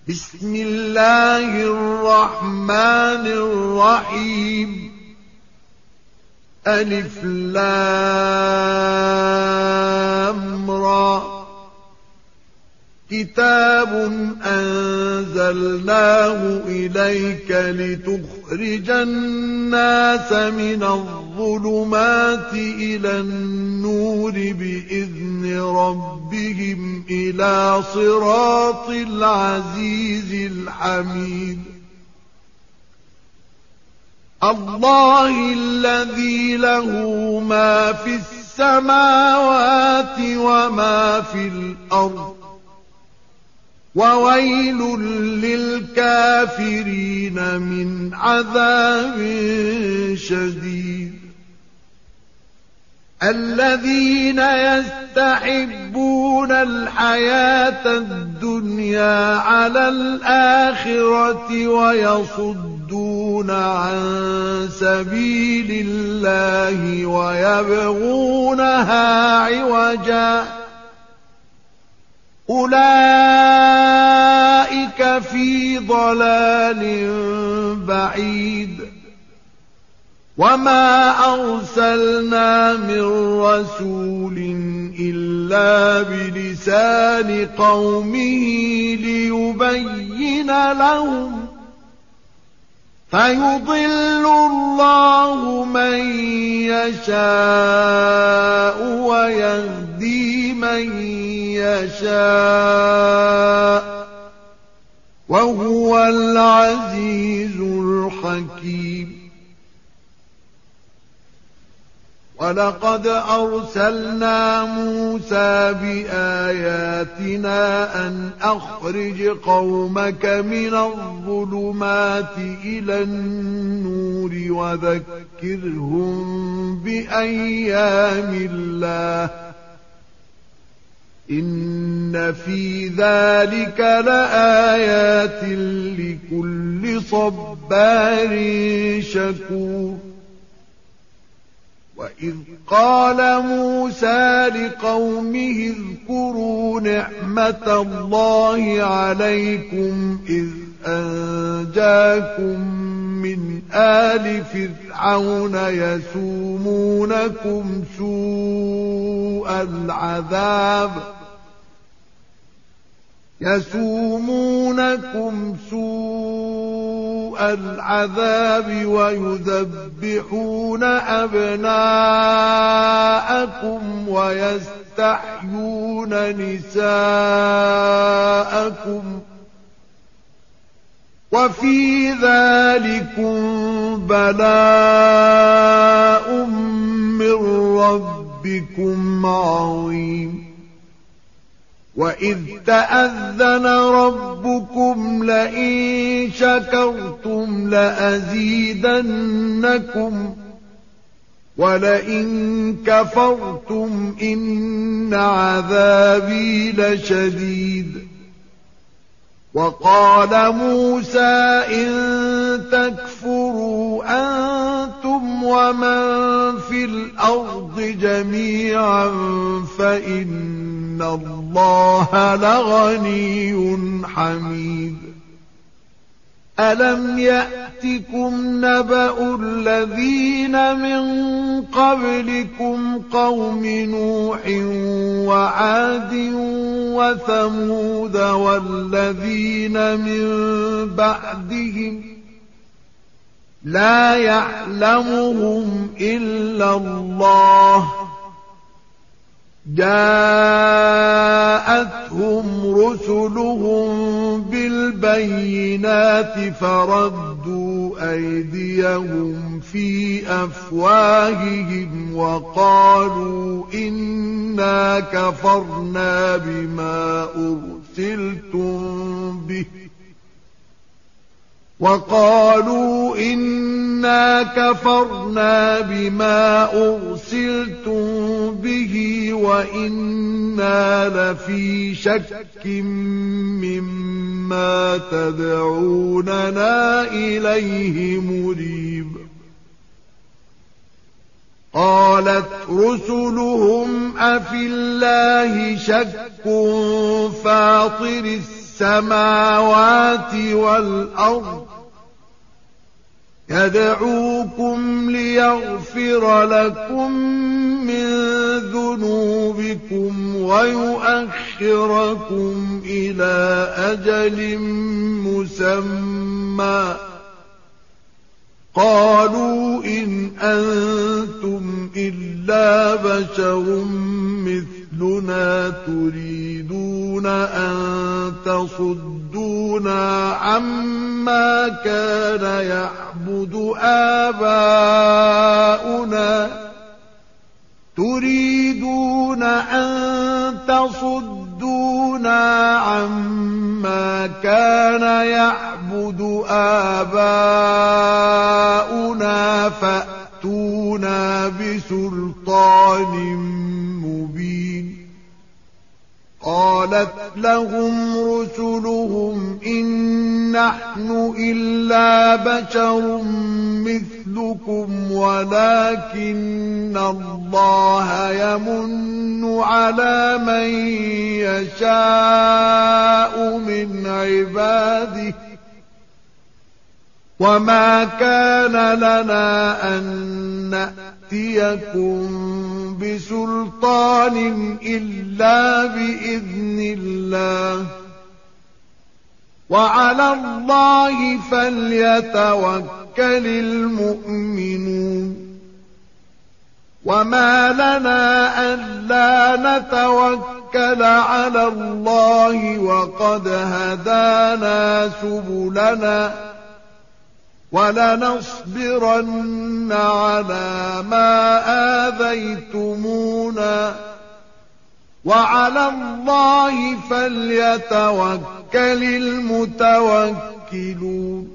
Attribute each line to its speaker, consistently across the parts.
Speaker 1: بسم الله الرحمن الرحيم ألف لام را كتاب أنزلناه إليك لتخرج الناس من الظلمات إلى النور بإذن ربهم إلى صراط العزيز الحميد الله الذي له ما في السماوات وما في الأرض وويل للكافرين من عذاب شديد الذين يستحبون الحياة الدنيا على الآخرة ويصدون عن سبيل الله ويبغونها عوجا أولئك في ضلال بعيد وما أرسلنا من رسول إلا بلسان قومه ليبين لهم فيضل الله من يشاء ويهدي من يشاء وهو العزيز الحكيم ولقد أرسلنا موسى بآياتنا أن أخرج قومك من الظلمات إلى النور وذكرهم بأيام الله إن في ذلك لآيات لكل صبار شكور وإذ قال موسى لقومه اذكروا نعمة الله عليكم إذ أنجاكم من آل فرعون يسومونكم سوء العذاب ويذبحون أبناءكم ويستحيون نساءكم وفي ذلكم بلاء من ربكم عظيم وإذ تأذن ربكم لئن شكرتم لأزيدنكم ولئن كفرتم إن عذابي لشديد وقال موسى إن تكفروا أنتم ومن في الأرض جميعا فإن الله لغني حميد ألم يأتكم نبأ الذين من قبلكم قوم نوح وعاد وثمود والذين من بعدهم لا يعلمهم إلا الله جاءتهم رسلهم بالبينات فردوا أيديهم في أفواههم وقالوا إنا كفرنا بما أرسلتم به وإنا لفي شك مما تدعوننا إليه مريب قالت رسلهم أفي الله شك فاطر السماوات والأرض يدعوكم ليغفر لكم من ذنوبكم ويؤخركم إلى أجل مسمى قالوا إن أنتم إلا بشر مثلنا تريدون أن تصدونا عما كان يعبد آباؤنا فأتونا بسلطان مبين قالت لهم رسلهم إن نحن إلا بشر مثلكم ولكن الله يمن على من يشاء من عباده وما كان لنا أن نأتيكم بسلطان إلا بإذن الله وعلى الله فليتوكل المؤمنون وما لنا ألا نتوكل على الله وقد هدانا سبلنا ولنصبرن على ما آذيتمونا وعلى الله فليتوكل المتوكلون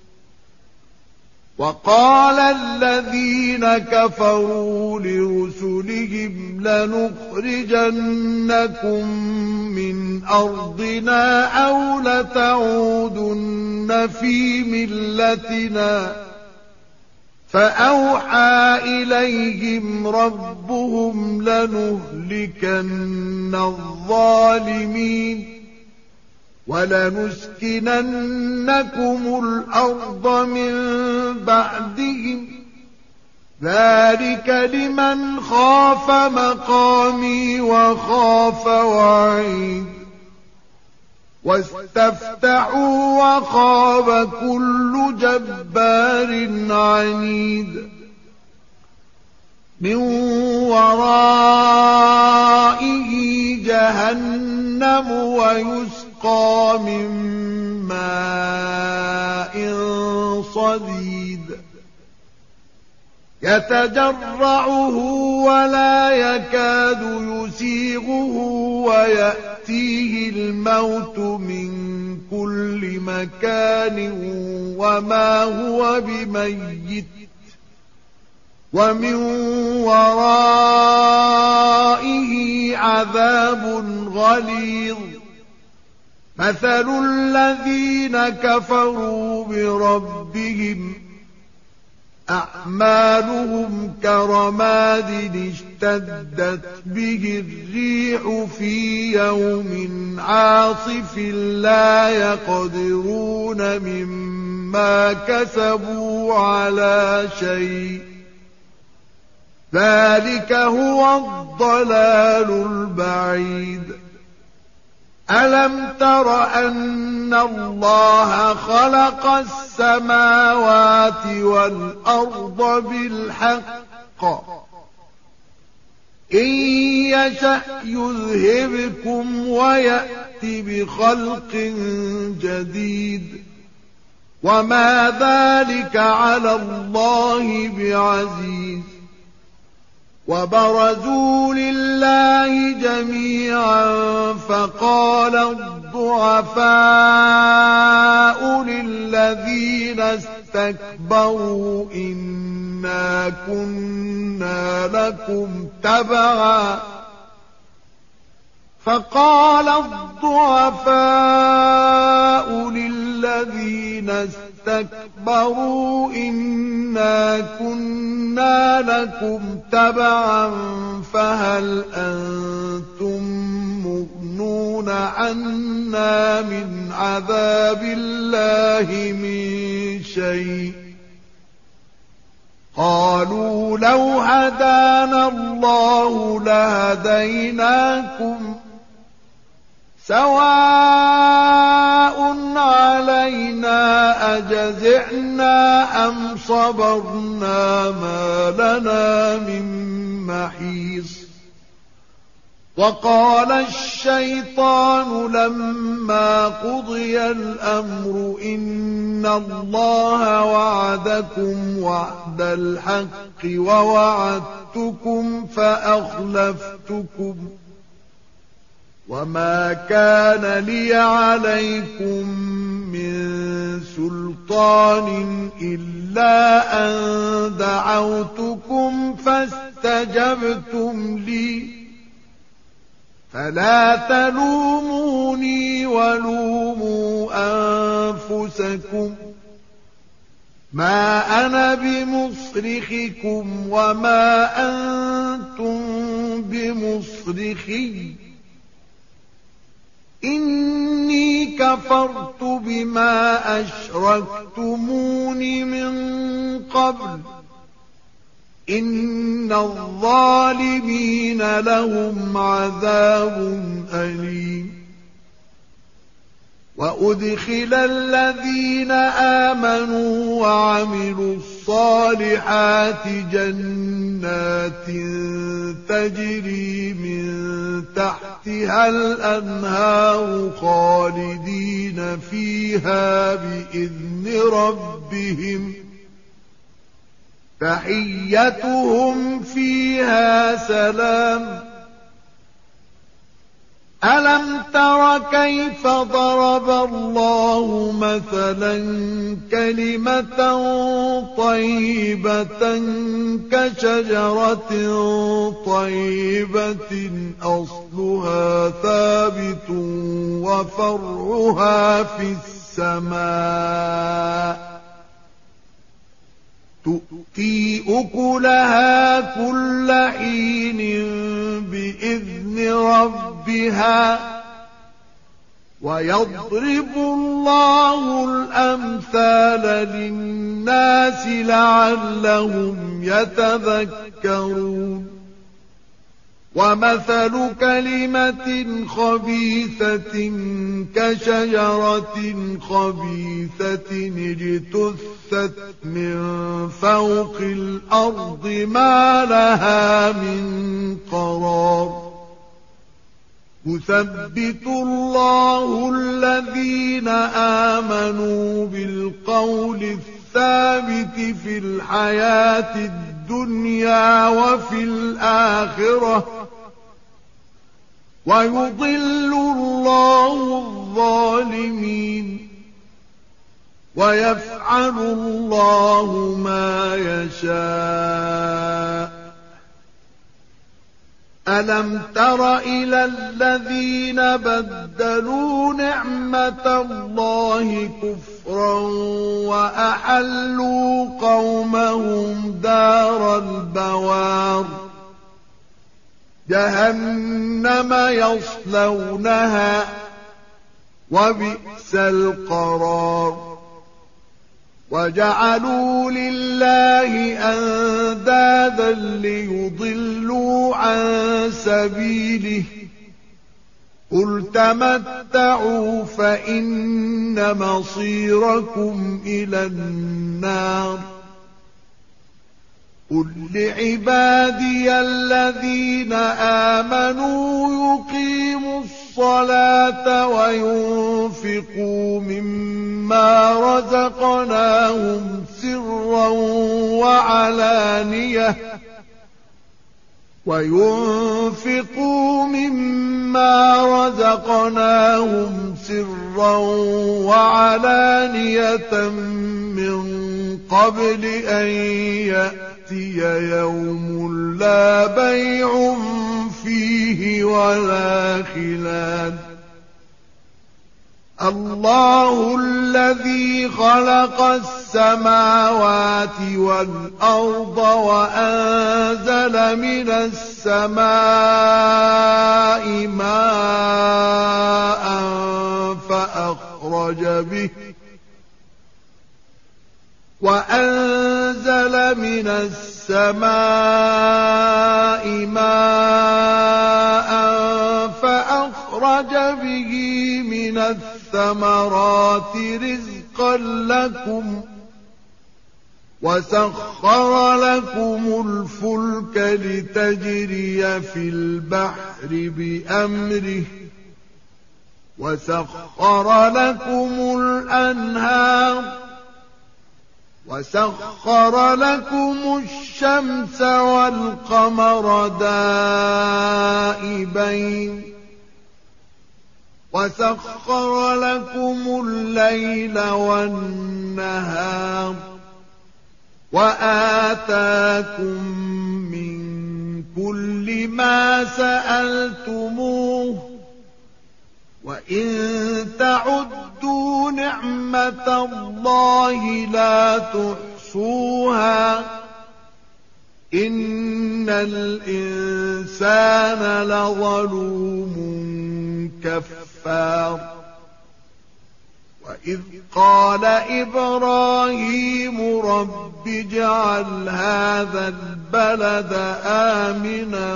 Speaker 1: وقال الذين كفروا لرسلهم لنخرجنكم من أرضنا أو لتعودن في ملتنا فأوحى إليهم ربهم لنهلكن الظالمين ولنسكننكم الأرض من بعدهم ذلك لمن خاف مقامي وخاف وعيد واستفتحوا وخاب كل جبار عنيد من ورائه جهنم ويسقى من ماء صديد يتجرعه ولا يكاد يسيغه ويأتيه الموت من كل مكان وما هو بميت ومن ورائه عذاب غليظ مثل الذين كفروا بربهم أعمالهم كرماد اشتدت به الريح في يوم عاصف لا يقدرون مما كسبوا على شيء ذلك هو الضلال البعيد ألم تر أن الله خلق السماوات والأرض بالحق إن يشأ يذهبكم ويأت بخلق جديد وما ذلك على الله بعزيز وبرزوا لله جميعا فقال الضعفاء للذين استكبروا إنا كنا لكم تبعا فقال الضعفاء للذين استكبروا إنا كنا لكم تبعا فهل أنتم مغنون عنا لنا من عذاب الله من شيء قالوا لو هدانا الله لهديناكم سواء علينا أجزعنا أم صبرنا ما لنا من محيص وقال الشيطان لما قضي الأمر إن الله وعدكم وعد الحق ووعدتكم فأخلفتكم وما كان لي عليكم من سلطان إلا أن دعوتكم فاستجبتم لي فلا تلوموني ولوموا أنفسكم ما أنا بمصرخكم وما أنتم بمصرخي إني كفرت بما أشركتمون من قبل إن الظالمين لهم عذاب أليم وأدخل الذين آمنوا وعملوا الصالحات جنات تجري من تحتها الأنهار خالدين فيها بإذن ربهم تحيتهم فيها سلام ألم تر كيف ضرب الله مثلا كلمة طيبة كشجرة طيبة أصلها ثابت وفرعها في السماء تؤتي أكلها كل حين بإذن ربها ويضرب الله الأمثال للناس لعلهم يتذكرون ومثل كلمة خبيثة كشجرة خبيثة اجتثت من فوق الأرض ما لها من قرار يثبت الله الذين آمنوا بالقول الثابت في الحياة الدنيا وفي الآخرة ويضل الله الظالمين ويفعل الله ما يشاء ألم تر إلى الذين بدلوا نعمة الله كفرا وأحلوا قومهم دار البوار جهنم يصلونها وبئس القرار وجعلوا لله أندادا ليضلوا عن سبيله قل تمتعوا فإن مصيركم إلى النار قل لعبادي الذين آمنوا يقيموا الصلاة وينفقوا مما رزقناهم سرا وعلانية من قبل أن يأتي يوم لا بيع فيه ولا خلال الله الذي خلق السماوات والأرض وأنزل من السماء ماء وأنزل من السماء ماء فأخرج به من الثمرات رزقا لكم وسخر لكم الفلك لتجري في البحر بأمره وسخر لكم الأنهار وسخر لكم الشمس والقمر دائبين وسخر لكم الليل والنهار وآتاكم من كل ما سألتموه وإن تعدوا نعمة الله لا تحصوها إن الإنسان لظلوم كفار وإذ قال إبراهيم رب اجعل هذا البلد آمنا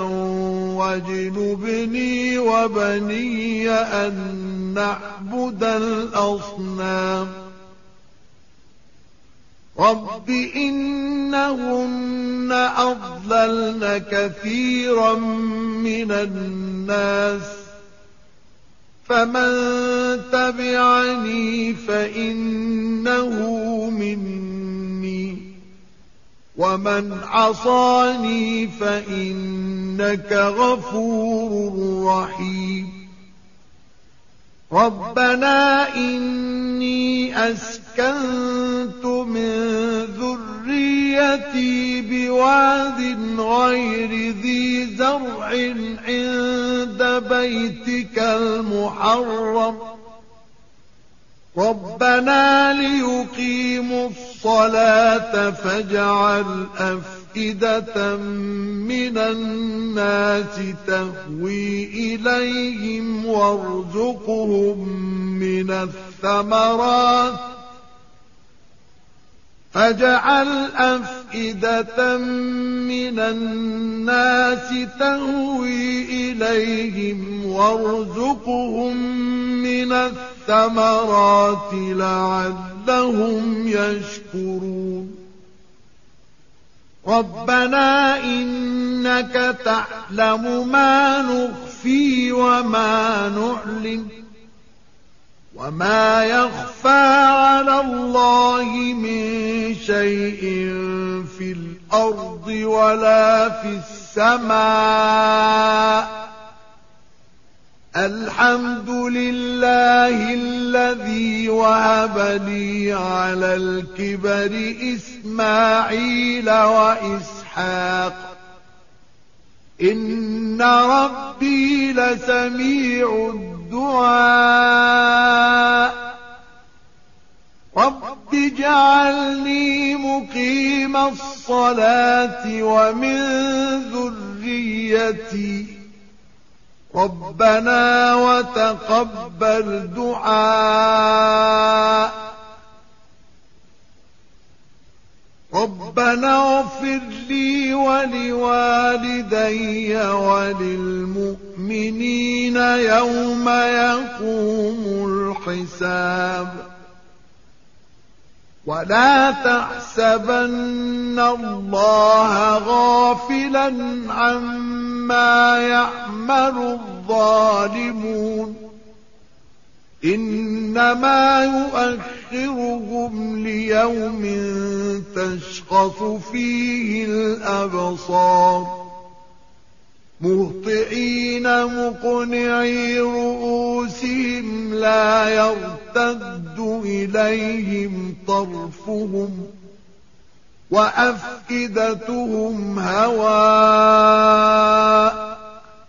Speaker 1: واجنبني وبني أن نعبد الأصنام رب إنهن أضللن كثيرا من الناس فمن تبعني فإنه مني ومن عصاني فإنك غفور رحيم ربنا إني أسكنت من ذريتي بواد غير ذي زرع عند بيتك المحرم ربنا ليقيموا الصلاة فاجعل أفئدة من الناس تهوي إليهم وارزقهم من الثمرات فاجعل أفئدة من الناس تهوي إليهم وارزقهم من الثمرات لعلهم يشكرون ربنا إنك تعلم ما نخفي وما نعلن وما يخفى على الله من شيء في الأرض ولا في السماء الحمد لله الذي وهب لي على الكبر إسماعيل وإسحاق إن ربي لسميع الدعاء رب اجعلني مقيم الصلاة ومن ذريتي ربنا وتقبل دعاء ربنا اغفر لي ولوالدي وللمؤمنين يوم يقوم الحساب ولا تحسبن الله غافلا عما يعمل الظالمون إنما يؤخرهم ليوم تشخص فيه الأبصار مهطعين مقنعي رؤوسهم لا يرتد إليهم طرفهم وأفئدتهم هواء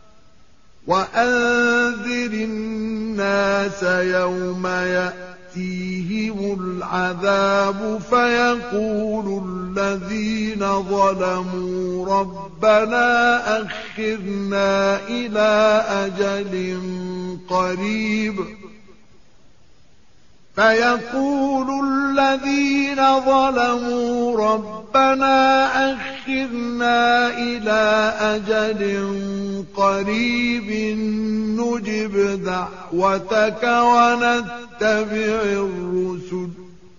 Speaker 1: وأنذر الناس يوم يأتيهم العذاب فيقول الذين ظلموا ربنا أخرنا إلى أجل قريب فيقول الذين ظلموا ربنا أخرنا إلى أجل قريب نجب دعوتك ونتبع الرسل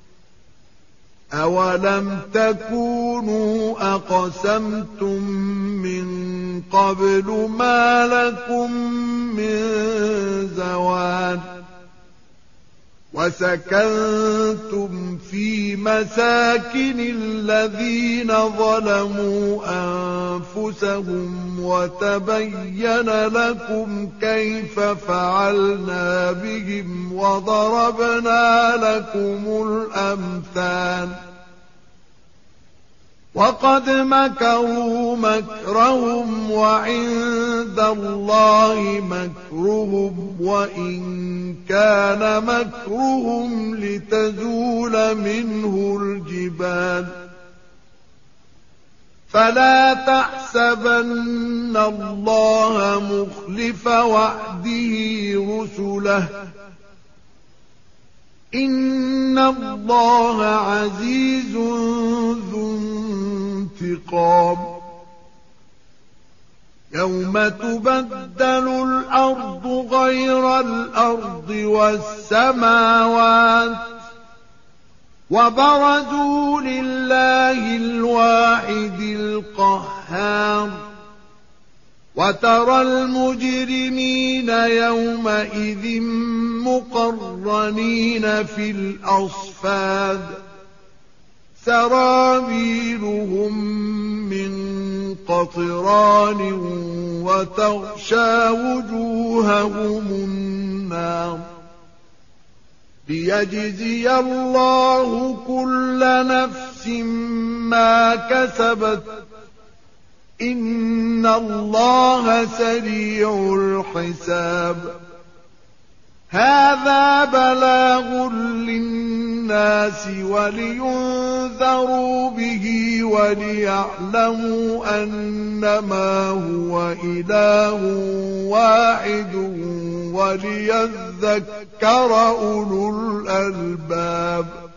Speaker 1: أولم تكونوا أقسمتم من قبل ما لكم من زوال وسكنتم في مساكن الذين ظلموا أنفسهم وتبين لكم كيف فعلنا بهم وضربنا لكم الأمثال وقد مكروا مكرهم وعند الله مكرهم وإن كان مكرهم لتزول منه الجبال فلا تحسبن الله مخلف وعده رسله إن الله عزيز ذو انتقام يوم تبدل الأرض غير الأرض والسماوات وبرزوا لله الواحد القهار وترى المجرمين يومئذ مقرنين في الأصفاد سرابيلهم من قطران وتغشى وجوههم النار ليجزي الله كل نفس ما كسبت إن الله سريع الحساب هذا بلاغ للناس ولينذروا به وليعلموا أنما هو إله واحد وليذكر أولو الألباب